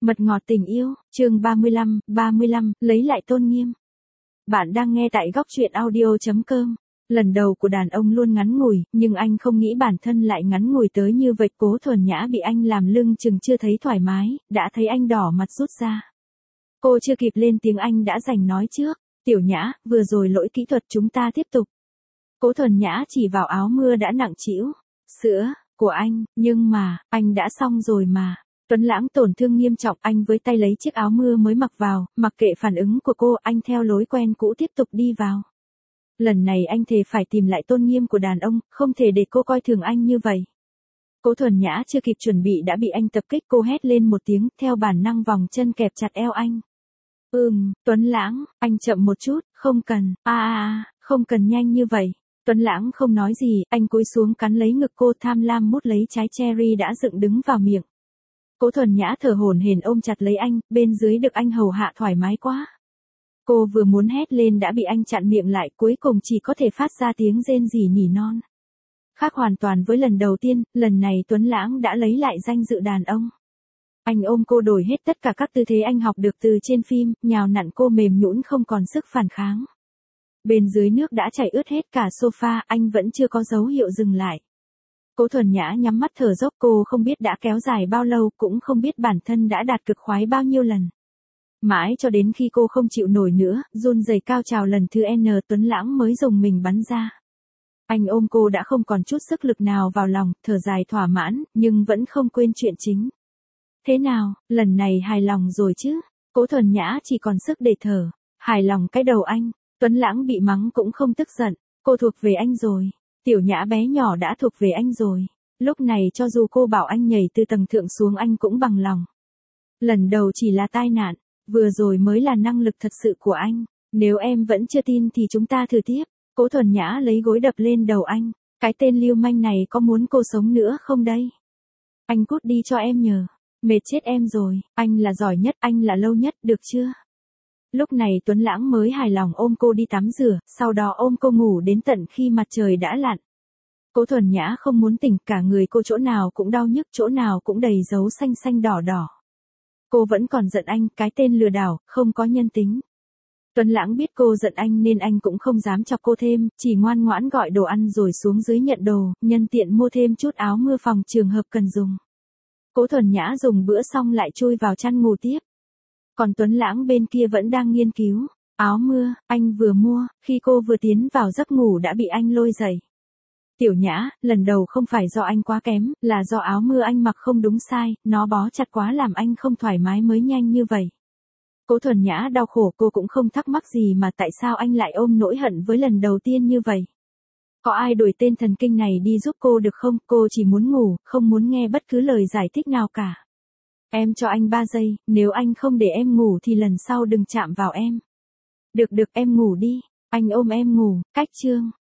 Mật ngọt tình yêu, chương 35, lấy lại tôn nghiêm. Bạn đang nghe tại góc truyện audio.com. Lần đầu của đàn ông luôn ngắn ngủi, nhưng anh không nghĩ bản thân lại ngắn ngủi tới như vậy. Cố Thuần Nhã bị anh làm lưng chừng chưa thấy thoải mái, đã thấy anh đỏ mặt rút ra. Cô chưa kịp lên tiếng anh đã giành nói trước. Tiểu Nhã, vừa rồi lỗi kỹ thuật, chúng ta tiếp tục. Cố Thuần Nhã chỉ vào áo mưa đã nặng trĩu. Sữa, của anh, nhưng mà, anh đã xong rồi mà. Tuấn Lãng tổn thương nghiêm trọng, anh với tay lấy chiếc áo mưa mới mặc vào, mặc kệ phản ứng của cô, anh theo lối quen cũ tiếp tục đi vào. Lần này anh thề phải tìm lại tôn nghiêm của đàn ông, không thể để cô coi thường anh như vậy. Cố Thuần Nhã chưa kịp chuẩn bị đã bị anh tập kích, cô hét lên một tiếng, theo bản năng vòng chân kẹp chặt eo anh. Tuấn Lãng, anh chậm một chút, không cần, không cần nhanh như vậy. Tuấn Lãng không nói gì, anh cúi xuống cắn lấy ngực cô, tham lam mút lấy trái cherry đã dựng đứng vào miệng. Cố Thuần Nhã thở hổn hển ôm chặt lấy anh, bên dưới được anh hầu hạ thoải mái quá. Cô vừa muốn hét lên đã bị anh chặn miệng lại, cuối cùng chỉ có thể phát ra tiếng rên rỉ nỉ non. Khác hoàn toàn với lần đầu tiên, lần này Tuấn Lãng đã lấy lại danh dự đàn ông. Anh ôm cô đổi hết tất cả các tư thế anh học được từ trên phim, nhào nặn cô mềm nhũn không còn sức phản kháng. Bên dưới nước đã chảy ướt hết cả sofa, anh vẫn chưa có dấu hiệu dừng lại. Cố Thuần Nhã nhắm mắt thở dốc, cô không biết đã kéo dài bao lâu, cũng không biết bản thân đã đạt cực khoái bao nhiêu lần. Mãi cho đến khi cô không chịu nổi nữa, run rẩy cao trào lần thứ N, Tuấn Lãng mới dùng mình bắn ra. Anh ôm cô đã không còn chút sức lực nào vào lòng, thở dài thỏa mãn, nhưng vẫn không quên chuyện chính. Thế nào, lần này hài lòng rồi chứ? Cố Thuần Nhã chỉ còn sức để thở. Hài lòng cái đầu anh. Tuấn Lãng bị mắng cũng không tức giận. Cô thuộc về anh rồi. Tiểu Nhã bé nhỏ đã thuộc về anh rồi. Lúc này cho dù cô bảo anh nhảy từ tầng thượng xuống anh cũng bằng lòng. Lần đầu chỉ là tai nạn, vừa rồi mới là năng lực thật sự của anh. Nếu em vẫn chưa tin thì chúng ta thử tiếp. Cố Thuần Nhã lấy gối đập lên đầu anh. Cái tên lưu manh này có muốn cô sống nữa không đây? Anh cút đi cho em nhờ. Mệt chết em rồi, anh là giỏi nhất, anh là lâu nhất, được chưa? Lúc này Tuấn Lãng mới hài lòng ôm cô đi tắm rửa, sau đó ôm cô ngủ đến tận khi mặt trời đã lặn. Cố Thuần Nhã không muốn tỉnh, cả người cô chỗ nào cũng đau nhức, chỗ nào cũng đầy dấu xanh xanh đỏ đỏ. Cô vẫn còn giận anh, cái tên lừa đảo, không có nhân tính. Tuấn Lãng biết cô giận anh nên anh cũng không dám chọc cô thêm, chỉ ngoan ngoãn gọi đồ ăn rồi xuống dưới nhận đồ, nhân tiện mua thêm chút áo mưa phòng trường hợp cần dùng. Cố Thuần Nhã dùng bữa xong lại chui vào chăn ngủ tiếp. Còn Tuấn Lãng bên kia vẫn đang nghiên cứu. Áo mưa, anh vừa mua, khi cô vừa tiến vào giấc ngủ đã bị anh lôi dậy. Tiểu Nhã, lần đầu không phải do anh quá kém, là do áo mưa anh mặc không đúng size, nó bó chặt quá làm anh không thoải mái mới nhanh như vậy. Cố Thuần Nhã đau khổ, cô cũng không thắc mắc gì mà tại sao anh lại ôm nỗi hận với lần đầu tiên như vậy. Có ai đổi tên thần kinh này đi giúp cô được không? Cô chỉ muốn ngủ, không muốn nghe bất cứ lời giải thích nào cả. Em cho anh 3 giây, nếu anh không để em ngủ thì lần sau đừng chạm vào em. Được em ngủ đi, anh ôm em ngủ, cách chương.